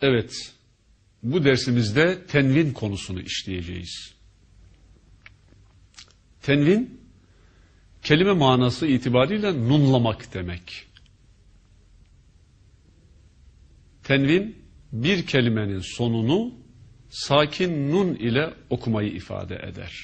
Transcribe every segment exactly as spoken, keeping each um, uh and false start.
Evet, bu dersimizde tenvin konusunu işleyeceğiz. Tenvin, kelime manası itibariyle nunlamak demek. Tenvin, bir kelimenin sonunu sakin nun ile okumayı ifade eder.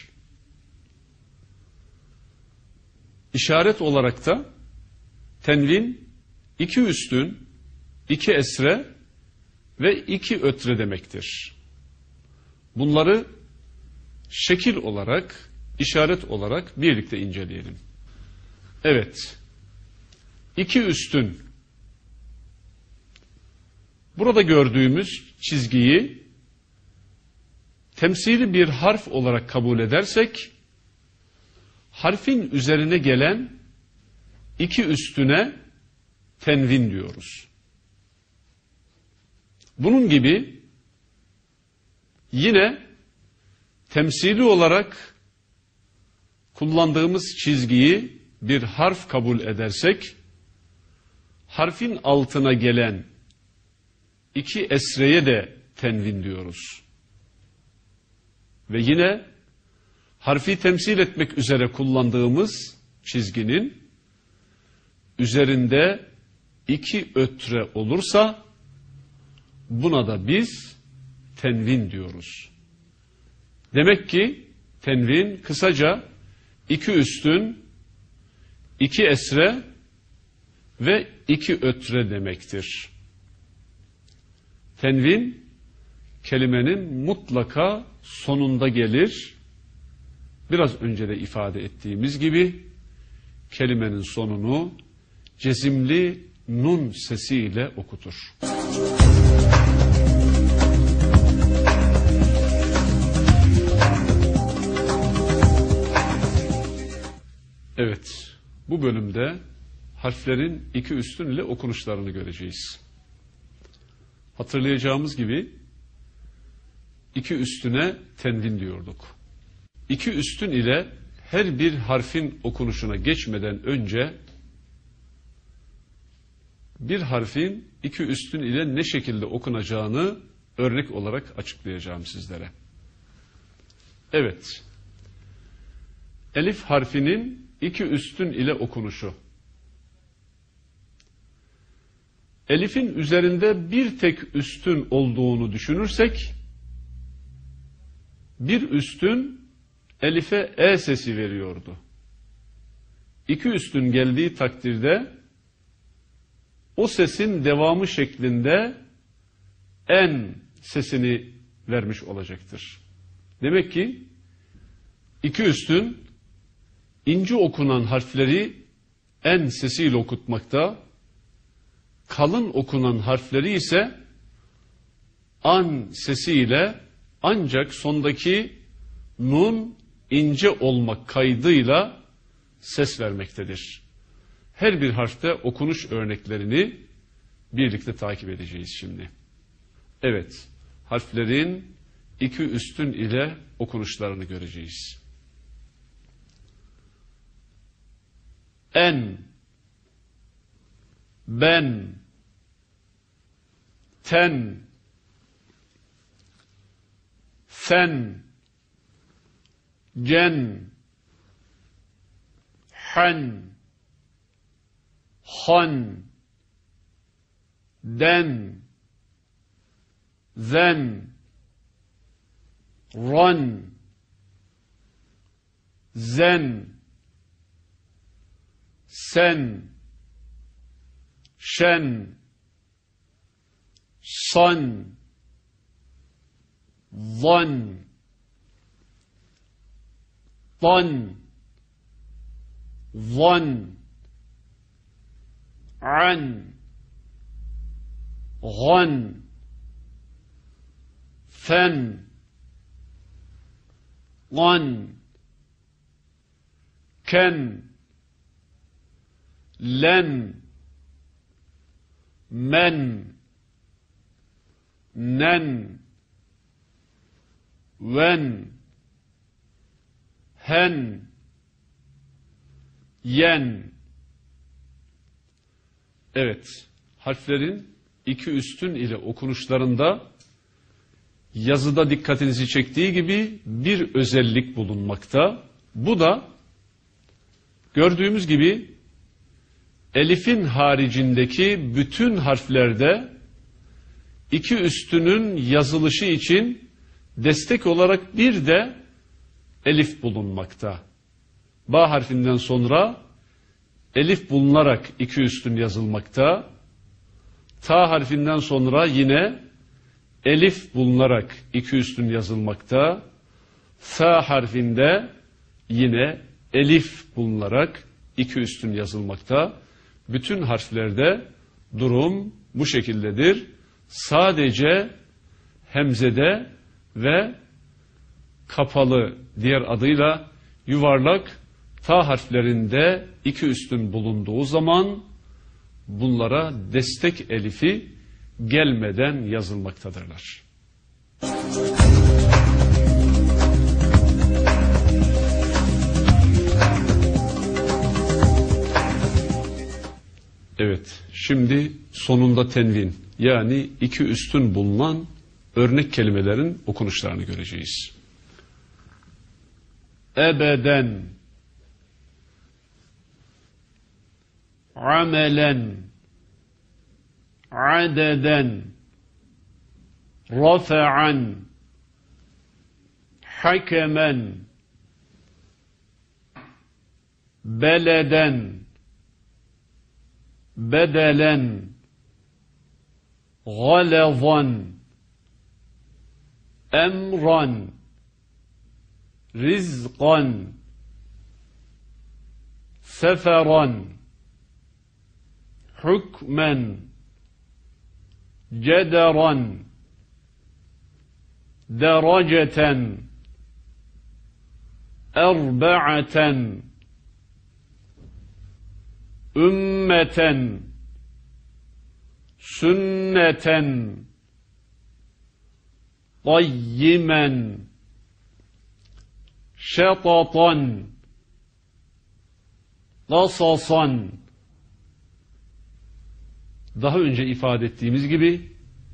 İşaret olarak da tenvin, iki üstün, iki esre ve iki ötre demektir. Bunları şekil olarak, işaret olarak birlikte inceleyelim. Evet, iki üstün. Burada gördüğümüz çizgiyi temsili bir harf olarak kabul edersek, harfin üzerine gelen iki üstüne tenvin diyoruz. Bunun gibi yine temsili olarak kullandığımız çizgiyi bir harf kabul edersek, harfin altına gelen iki esreye de tenvin diyoruz. Ve yine harfi temsil etmek üzere kullandığımız çizginin üzerinde iki ötre olursa buna da biz tenvin diyoruz. Demek ki tenvin kısaca iki üstün, iki esre ve iki ötre demektir. Tenvin kelimenin mutlaka sonunda gelir. Biraz önce de ifade ettiğimiz gibi kelimenin sonunu cezimli nun sesiyle okutur. Evet, bu bölümde harflerin iki üstün ile okunuşlarını göreceğiz. Hatırlayacağımız gibi iki üstüne tenvin diyorduk. İki üstün ile her bir harfin okunuşuna geçmeden önce bir harfin iki üstün ile ne şekilde okunacağını örnek olarak açıklayacağım sizlere. Evet, elif harfinin iki üstün ile okunuşu. Elif'in üzerinde bir tek üstün olduğunu düşünürsek, bir üstün Elif'e E sesi veriyordu. İki üstün geldiği takdirde o sesin devamı şeklinde en sesini vermiş olacaktır. Demek ki iki üstün ince okunan harfleri en sesiyle okutmakta, kalın okunan harfleri ise an sesiyle, ancak sondaki nun ince olmak kaydıyla ses vermektedir. Her bir harfte okunuş örneklerini birlikte takip edeceğiz şimdi. Evet, harflerin iki üstün ile okunuşlarını göreceğiz. En, ben, ten, sen, cen, han, han, den, zen, ran, zen, sen, şen, san, zan, dan, zan, an, gan, fen, gan, ken, len, men, nen, ven, hen, yen. Evet, harflerin iki üstün ile okunuşlarında yazıda dikkatinizi çektiği gibi bir özellik bulunmakta. Bu da gördüğümüz gibi elifin haricindeki bütün harflerde iki üstünün yazılışı için destek olarak bir de elif bulunmakta. Ba harfinden sonra elif bulunarak iki üstün yazılmakta. Ta harfinden sonra yine elif bulunarak iki üstün yazılmakta. Sa harfinde yine elif bulunarak iki üstün yazılmakta. Bütün harflerde durum bu şekildedir. Sadece hemzede ve kapalı, diğer adıyla yuvarlak ta harflerinde iki üstün bulunduğu zaman bunlara destek elifi gelmeden yazılmaktadırlar. Evet, şimdi sonunda tenvin, yani iki üstün bulunan örnek kelimelerin okunuşlarını göreceğiz. Ebeden, amelen, adeden, rafa'an, hakemen, beleden, bedelen, galazan, emran, rizqan, seferan, hukmen, cederan, dereceten, erba'aten, ümmeten, sünneten, qayyimen, şetatan, qasasan. Daha önce ifade ettiğimiz gibi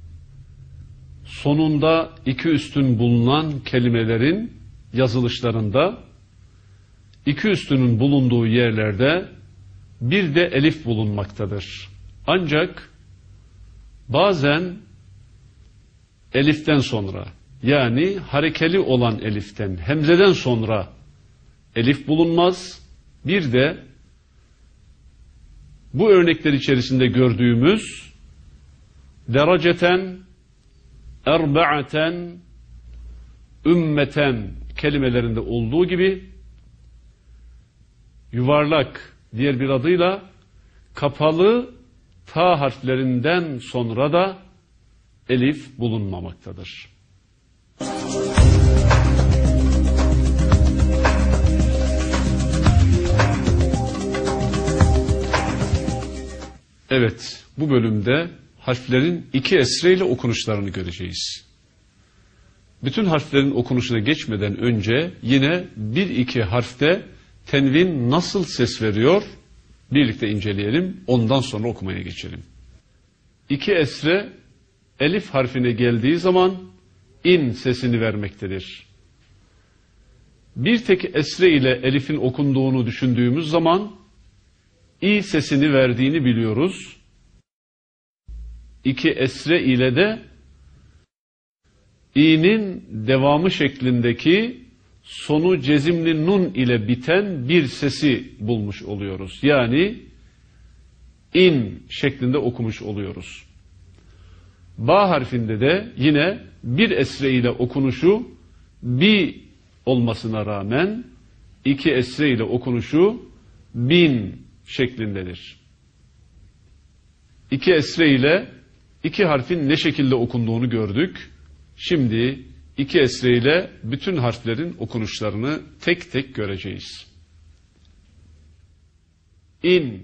sonunda iki üstün bulunan kelimelerin yazılışlarında iki üstünün bulunduğu yerlerde bir de elif bulunmaktadır. Ancak bazen eliften sonra, yani harekeli olan eliften, hemzeden sonra elif bulunmaz. Bir de bu örnekler içerisinde gördüğümüz dereceten, erba'aten, ümmeten kelimelerinde olduğu gibi yuvarlak, diğer bir adıyla kapalı ta harflerinden sonra da elif bulunmamaktadır. Evet, bu bölümde harflerin iki esreyle okunuşlarını göreceğiz. Bütün harflerin okunuşuna geçmeden önce yine bir iki harfte tenvin nasıl ses veriyor birlikte inceleyelim, ondan sonra okumaya geçelim. İki esre elif harfine geldiği zaman in sesini vermektedir. Bir tek esre ile elifin okunduğunu düşündüğümüz zaman i sesini verdiğini biliyoruz. İki esre ile de i'nin devamı şeklindeki sonu cezimli nun ile biten bir sesi bulmuş oluyoruz. Yani in şeklinde okumuş oluyoruz. Ba harfinde de yine bir esre ile okunuşu bi olmasına rağmen iki esre ile okunuşu bin şeklindedir. İki esre ile iki harfin ne şekilde okunduğunu gördük. Şimdi iki esre ile bütün harflerin okunuşlarını tek tek göreceğiz. İn,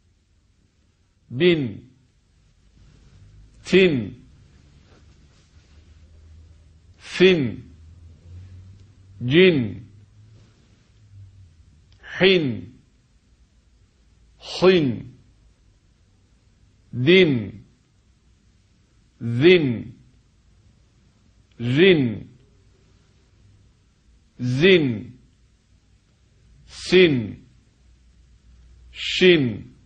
bin, tin, fin, cin, hin, hin, din, zin, rin, zin, sin, şin,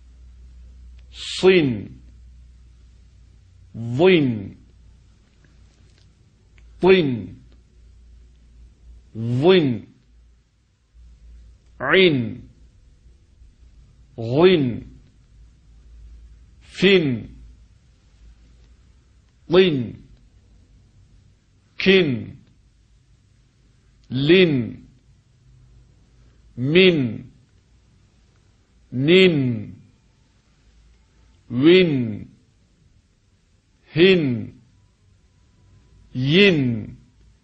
sin, zin, tin, zin, in, gin, fin, lin, kin, lin, min, nin, win, hin, yin.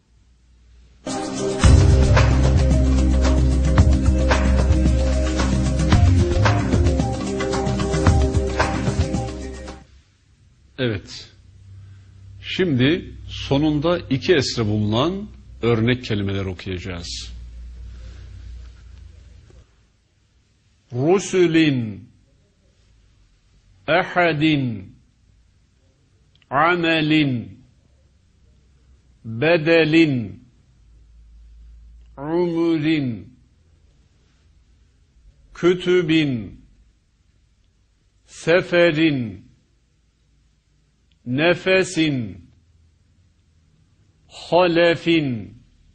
Evet. Şimdi sonunda iki esre bulunan örnek kelimeler okuyacağız. Rusulin, ahadin, amelin, bedelin, umurin, kütübin, seferin, nefesin, halefin,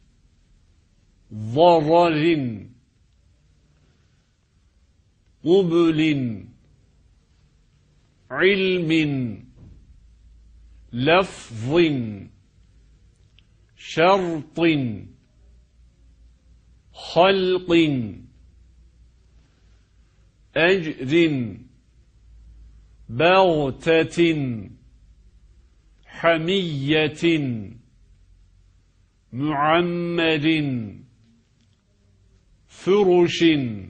zararin, qubulin, ilmin, lafzin, şartin, halqin, ecrin, bağtetin, hamiyetin, muammerin, furuşin.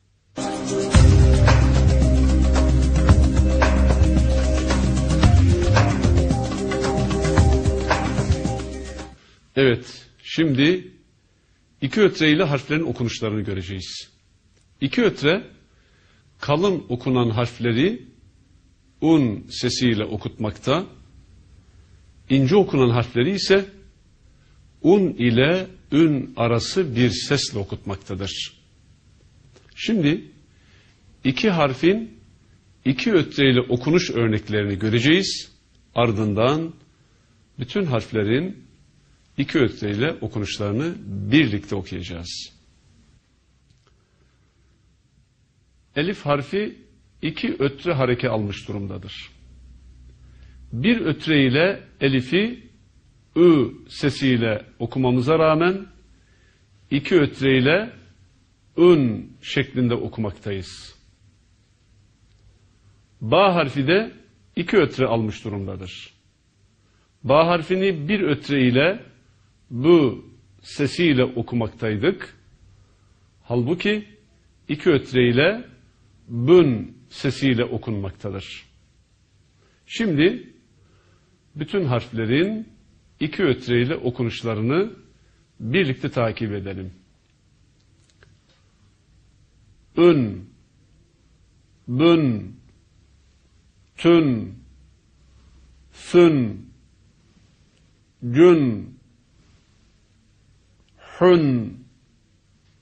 Evet, şimdi iki ötre ile harflerin okunuşlarını göreceğiz. İki ötre, kalın okunan harfleri un sesiyle okutmakta, ince okunan harfleri ise un ile ün arası bir sesle okutmaktadır. Şimdi iki harfin iki ötre ile okunuş örneklerini göreceğiz. Ardından bütün harflerin iki ötre ile okunuşlarını birlikte okuyacağız. Elif harfi iki ötre hareke almış durumdadır. Bir ötre ile elifi ü sesiyle okumamıza rağmen iki ötre ile ün şeklinde okumaktayız. Ba harfi de iki ötre almış durumdadır. Ba harfini bir ötre ile bu sesiyle okumaktaydık. Halbuki iki ötre ile bün sesiyle okunmaktadır. Şimdi bütün harflerin iki ötre ile okunuşlarını birlikte takip edelim. Ün, bün, tün, sün, gün, hün,